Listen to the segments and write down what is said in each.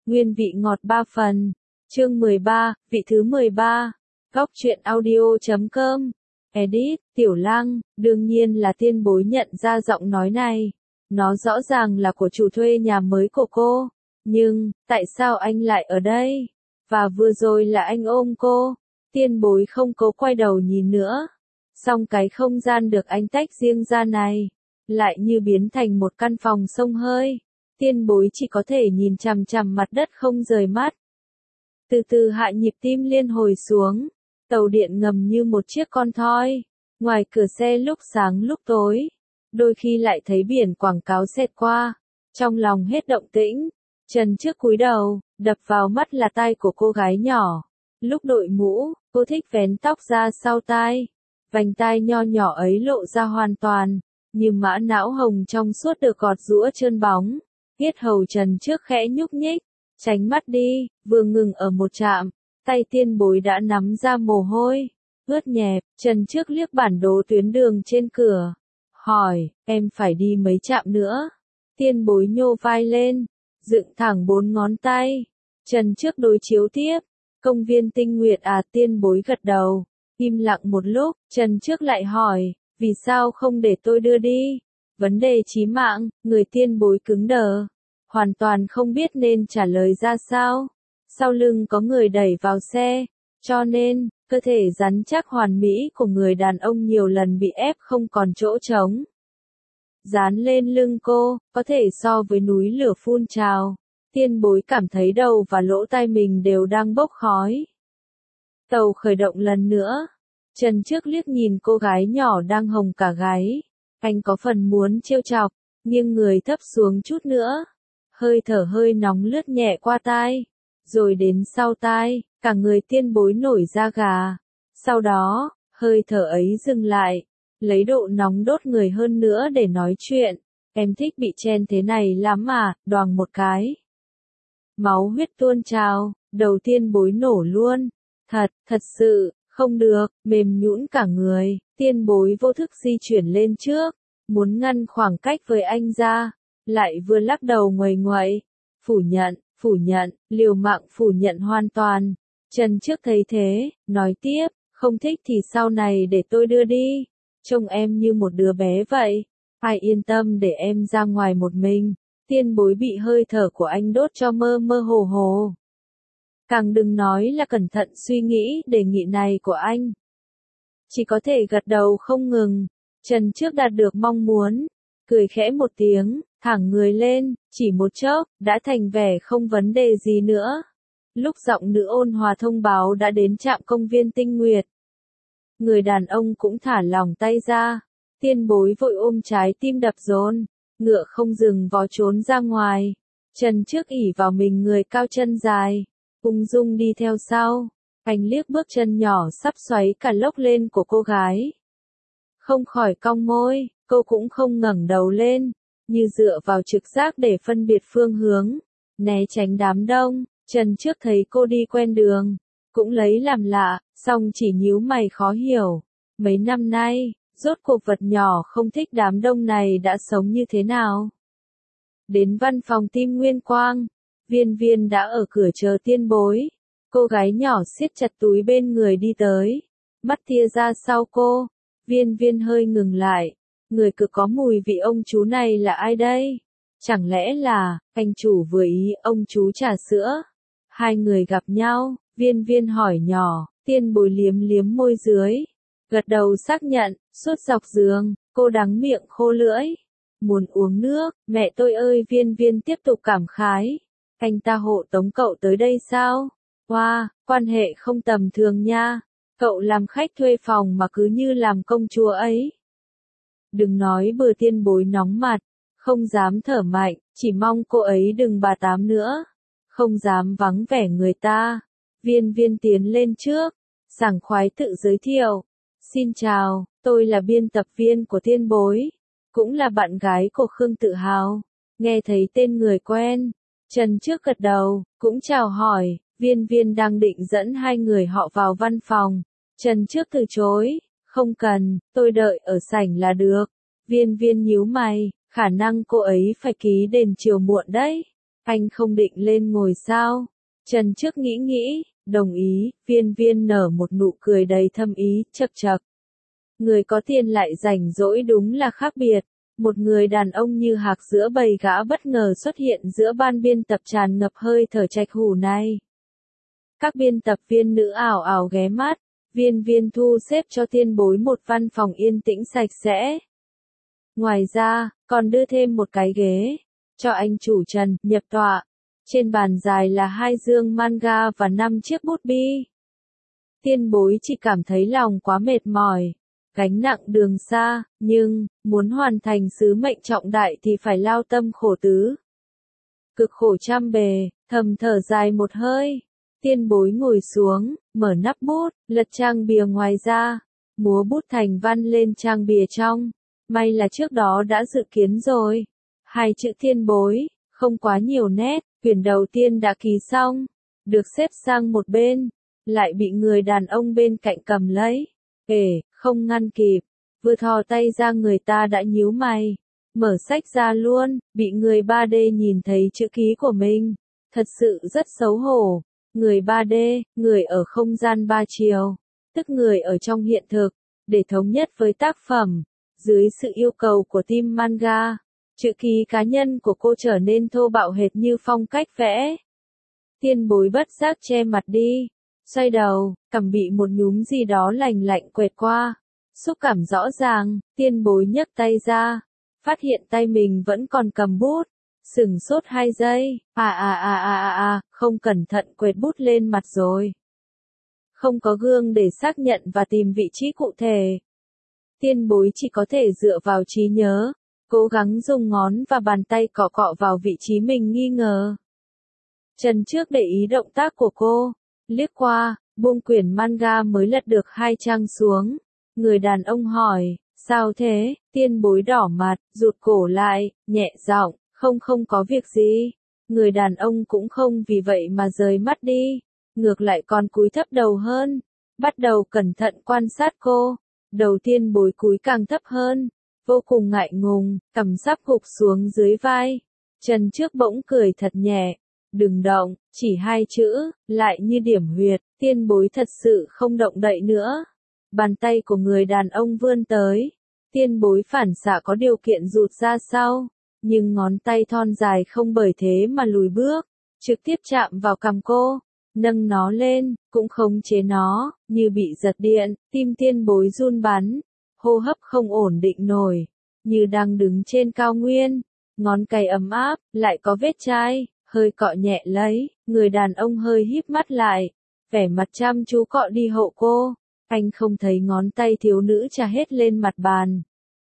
nguyên vị ngọt 3 phần. Chương 13, vị thứ 13. Góc truyện audio.com. Edit, Tiểu Lăng, đương nhiên là Tiên Bối nhận ra giọng nói này. Nó rõ ràng là của chủ thuê nhà mới của cô. Nhưng, tại sao anh lại ở đây? Và vừa rồi là anh ôm cô. Tiên Bối không cố quay đầu nhìn nữa. Song cái không gian được anh tách riêng ra này, lại như biến thành một căn phòng xông hơi. Tiên Bối chỉ có thể nhìn chằm chằm mặt đất không rời mắt. Từ từ hạ nhịp tim liên hồi xuống. Tàu điện ngầm như một chiếc con thoi. Ngoài cửa xe lúc sáng lúc tối. Đôi khi lại thấy biển quảng cáo xẹt qua. Trong lòng hết động tĩnh. Trần trước cúi đầu, đập vào mắt là tai của cô gái nhỏ. Lúc đội mũ, cô thích vén tóc ra sau tai. Vành tai nho nhỏ ấy lộ ra hoàn toàn. Như mã não hồng trong suốt được gọt giũa trơn bóng. Yết hầu Trần trước khẽ nhúc nhích. Tránh mắt đi, vừa ngừng ở một trạm. Tay Tiên Bối đã nắm ra mồ hôi. Ướt nhẹp, Trần trước liếc bản đồ tuyến đường trên cửa. Hỏi, em phải đi mấy trạm nữa? Tiên Bối nhô vai lên. Dựng thẳng 4 ngón tay. Trần trước đối chiếu tiếp. Công viên Tinh Nguyệt à? Tiên Bối gật đầu. Im lặng một lúc, Trần trước lại hỏi, vì sao không để tôi đưa đi? Vấn đề chí mạng, người Tiên Bối cứng đờ. Hoàn toàn không biết nên trả lời ra sao. Sau lưng có người đẩy vào xe. Cho nên, cơ thể rắn chắc hoàn mỹ của người đàn ông nhiều lần bị ép không còn chỗ trống. Dán lên lưng cô, có thể so với núi lửa phun trào. Tiên Bối cảm thấy đầu và lỗ tai mình đều đang bốc khói. Tàu khởi động lần nữa. Trần trước liếc nhìn cô gái nhỏ đang hồng cả gáy. Anh có phần muốn trêu chọc, nghiêng người thấp xuống chút nữa. Hơi thở hơi nóng lướt nhẹ qua tai. Rồi đến sau tai, cả người Tiên Bối nổi da gà. Sau đó, hơi thở ấy dừng lại. Lấy độ nóng đốt người hơn nữa để nói chuyện. Em thích bị chen thế này lắm à? Đoàng một cái. Máu huyết tuôn trào, đầu Tiên Bối nổ luôn. Thật sự, không được, mềm nhũn cả người. Tiên Bối vô thức di chuyển lên trước. Muốn ngăn khoảng cách với anh ra. Lại vừa lắc đầu nguầy nguậy. Phủ nhận, liều mạng phủ nhận hoàn toàn. Trần trước thấy thế, nói tiếp, không thích thì sau này để tôi đưa đi. Trông em như một đứa bé vậy. Ai yên tâm để em ra ngoài một mình. Tiên Bối bị hơi thở của anh đốt cho mơ mơ hồ hồ. Càng đừng nói là cẩn thận suy nghĩ đề nghị này của anh. Chỉ có thể gật đầu không ngừng. Trần trước đạt được mong muốn. Cười khẽ một tiếng, thẳng người lên, chỉ một chốc, đã thành vẻ không vấn đề gì nữa. Lúc giọng nữ ôn hòa thông báo đã đến trạm công viên Tinh Nguyệt. Người đàn ông cũng thả lỏng tay ra. Tiên Bối vội ôm trái tim đập dồn. Ngựa không dừng vó trốn ra ngoài. Trần trước ỉ vào mình người cao chân dài. Ung dung đi theo sau. Anh liếc bước chân nhỏ sắp xoáy cả lốc lên của cô gái. Không khỏi cong môi, cô cũng không ngẩng đầu lên. Như dựa vào trực giác để phân biệt phương hướng. Né tránh đám đông. Trần trước thấy cô đi quen đường. Cũng lấy làm lạ, song chỉ nhíu mày khó hiểu. Mấy năm nay, rốt cuộc vật nhỏ không thích đám đông này đã sống như thế nào? Đến văn phòng Tim Nguyên Quang, Viên Viên đã ở cửa chờ Tiên Bối. Cô gái nhỏ siết chặt túi bên người đi tới. Mắt tia ra sau cô. Viên Viên hơi ngừng lại. Người cực có mùi vị ông chú này là ai đây? Chẳng lẽ là, anh chủ vừa ý ông chú trà sữa? Hai người gặp nhau, Viên Viên hỏi nhỏ, Tiên Bối liếm liếm môi dưới. Gật đầu xác nhận, suốt dọc giường, cô đắng miệng khô lưỡi. Muốn uống nước, mẹ tôi ơi! Viên Viên tiếp tục cảm khái. Anh ta hộ tống cậu tới đây sao? Wow, quan hệ không tầm thường nha. Cậu làm khách thuê phòng mà cứ như làm công chúa ấy. Đừng nói bừa. Tiên Bối nóng mặt, không dám thở mạnh, chỉ mong cô ấy đừng bà tám nữa. Không dám vắng vẻ người ta. Viên Viên tiến lên trước, sảng khoái tự giới thiệu. Xin chào, tôi là biên tập viên của Tiên Bối, cũng là bạn gái của Khương Tự Hào. Nghe thấy tên người quen, Trần trước gật đầu, cũng chào hỏi. Viên Viên đang định dẫn hai người họ vào văn phòng. Trần trước từ chối, không cần, tôi đợi ở sảnh là được. Viên Viên nhíu mày, khả năng cô ấy phải ký đền chiều muộn đấy. Anh không định lên ngồi sao? Trần Trước nghĩ nghĩ, đồng ý, Viên Viên nở một nụ cười đầy thâm ý, chậc chậc. Người có tiền lại rảnh rỗi đúng là khác biệt. Một người đàn ông như hạc giữa bầy gã bất ngờ xuất hiện giữa ban biên tập tràn ngập hơi thở trạch hủ này. Các biên tập viên nữ ảo ảo ghé mắt, Viên Viên thu xếp cho Tiên Bối một văn phòng yên tĩnh sạch sẽ. Ngoài ra, còn đưa thêm một cái ghế, cho anh chủ Trần, nhập tọa. Trên bàn dài là 2 dương manga và 5 chiếc bút bi. Tiên Bối chỉ cảm thấy lòng quá mệt mỏi, gánh nặng đường xa, nhưng, muốn hoàn thành sứ mệnh trọng đại thì phải lao tâm khổ tứ. Cực khổ trăm bề, thầm thở dài một hơi. Tiên Bối ngồi xuống, mở nắp bút, lật trang bìa ngoài ra, múa bút thành văn lên trang bìa trong. May là trước đó đã dự kiến rồi. 2 chữ Tiên Bối, không quá nhiều nét, quyển đầu tiên đã ký xong, được xếp sang một bên, lại bị người đàn ông bên cạnh cầm lấy. Không ngăn kịp, vừa thò tay ra người ta đã nhíu mày, mở sách ra luôn, bị người 3D nhìn thấy chữ ký của mình, thật sự rất xấu hổ. Người 3D, người ở không gian 3 chiều, tức người ở trong hiện thực, để thống nhất với tác phẩm, dưới sự yêu cầu của team manga, chữ ký cá nhân của cô trở nên thô bạo hệt như phong cách vẽ. Tiên Bối bất giác che mặt đi, xoay đầu, cằm bị một nhúm gì đó lành lạnh quẹt qua. Xúc cảm rõ ràng, Tiên Bối nhấc tay ra, phát hiện tay mình vẫn còn cầm bút, sửng sốt 2 giây, không cẩn thận quẹt bút lên mặt rồi. Không có gương để xác nhận và tìm vị trí cụ thể. Tiên Bối chỉ có thể dựa vào trí nhớ, cố gắng dùng ngón và bàn tay cọ cọ vào vị trí mình nghi ngờ. Trần Trước để ý động tác của cô, liếc qua, buông quyển manga mới lật được 2 trang xuống. Người đàn ông hỏi, sao thế? Tiên Bối đỏ mặt, rụt cổ lại, nhẹ giọng, không có việc gì. Người đàn ông cũng không vì vậy mà rời mắt đi, ngược lại còn cúi thấp đầu hơn, bắt đầu cẩn thận quan sát cô. Đầu Tiên Bối cúi càng thấp hơn, vô cùng ngại ngùng, cằm sắp gục xuống dưới vai. Trần Trước bỗng cười thật nhẹ, đừng động, chỉ 2 chữ, lại như điểm huyệt. Tiên Bối thật sự không động đậy nữa. Bàn tay của người đàn ông vươn tới, Tiên Bối phản xạ có điều kiện rụt ra sau, nhưng ngón tay thon dài không bởi thế mà lùi bước, trực tiếp chạm vào cằm cô, nâng nó lên, cũng khống chế nó, như bị giật điện. Tim Tiên Bối run bắn, hô hấp không ổn định nổi, như đang đứng trên cao nguyên, ngón cày ấm áp, lại có vết chai, hơi cọ nhẹ lấy. Người đàn ông hơi híp mắt lại, vẻ mặt chăm chú cọ đi hộ cô. Anh không thấy ngón tay thiếu nữ chà hết lên mặt bàn,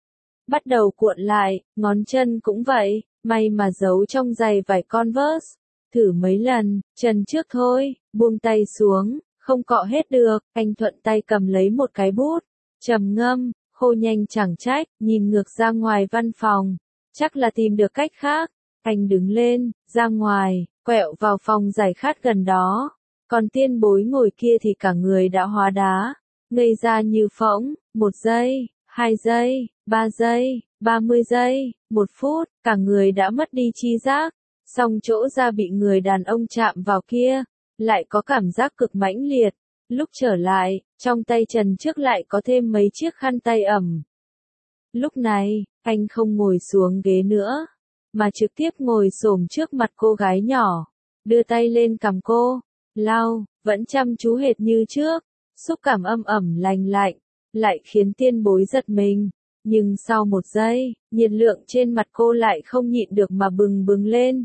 bắt đầu cuộn lại, ngón chân cũng vậy, may mà giấu trong giày vải Converse. Thử mấy lần, Trần Trước thôi, buông tay xuống, không cọ hết được. Anh thuận tay cầm lấy một cái bút, trầm ngâm, khô nhanh chẳng trách, nhìn ngược ra ngoài văn phòng, chắc là tìm được cách khác. Anh đứng lên, ra ngoài, quẹo vào phòng giải khát gần đó. Còn Tiên Bối ngồi kia thì cả người đã hóa đá, ngây ra như phỗng. 1 giây, 2 giây, 3 giây, 30 giây, 1 phút, cả người đã mất đi tri giác. Song chỗ da bị người đàn ông chạm vào kia, lại có cảm giác cực mãnh liệt. Lúc trở lại, trong tay Trần Trước lại có thêm mấy chiếc khăn tay ẩm. Lúc này, anh không ngồi xuống ghế nữa, mà trực tiếp ngồi xổm trước mặt cô gái nhỏ, đưa tay lên cằm cô, lau, vẫn chăm chú hệt như trước. Xúc cảm âm ẩm lành lạnh, lại khiến Tiên Bối giật mình. Nhưng sau 1 giây, nhiệt lượng trên mặt cô lại không nhịn được mà bừng bừng lên.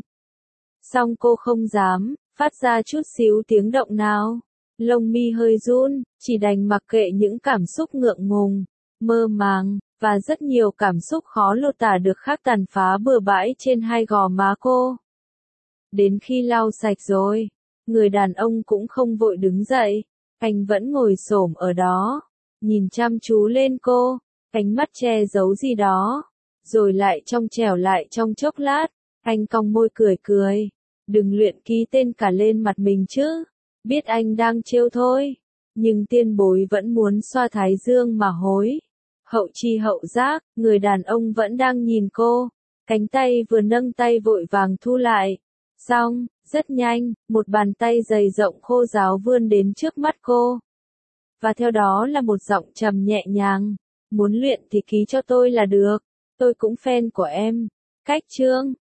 Song cô không dám phát ra chút xíu tiếng động nào. Lông mi hơi run, chỉ đành mặc kệ những cảm xúc ngượng ngùng, mơ màng, và rất nhiều cảm xúc khó lột tả được khác tàn phá bừa bãi trên 2 gò má cô. Đến khi lau sạch rồi, người đàn ông cũng không vội đứng dậy, anh vẫn ngồi xổm ở đó, nhìn chăm chú lên cô, ánh mắt che giấu gì đó, rồi lại trong trẻo lại trong chốc lát, anh cong môi cười cười, đừng luyện ký tên cả lên mặt mình chứ, biết anh đang trêu thôi, nhưng Tiên Bối vẫn muốn xoa thái dương mà hối. Hậu chi hậu giác, người đàn ông vẫn đang nhìn cô, cánh tay vừa nâng tay vội vàng thu lại, Xong, rất nhanh, một bàn tay dày rộng khô ráo vươn đến trước mắt cô. Và theo đó là một giọng trầm nhẹ nhàng. Muốn luyện thì ký cho tôi là được. Tôi cũng fan của em. Cách chương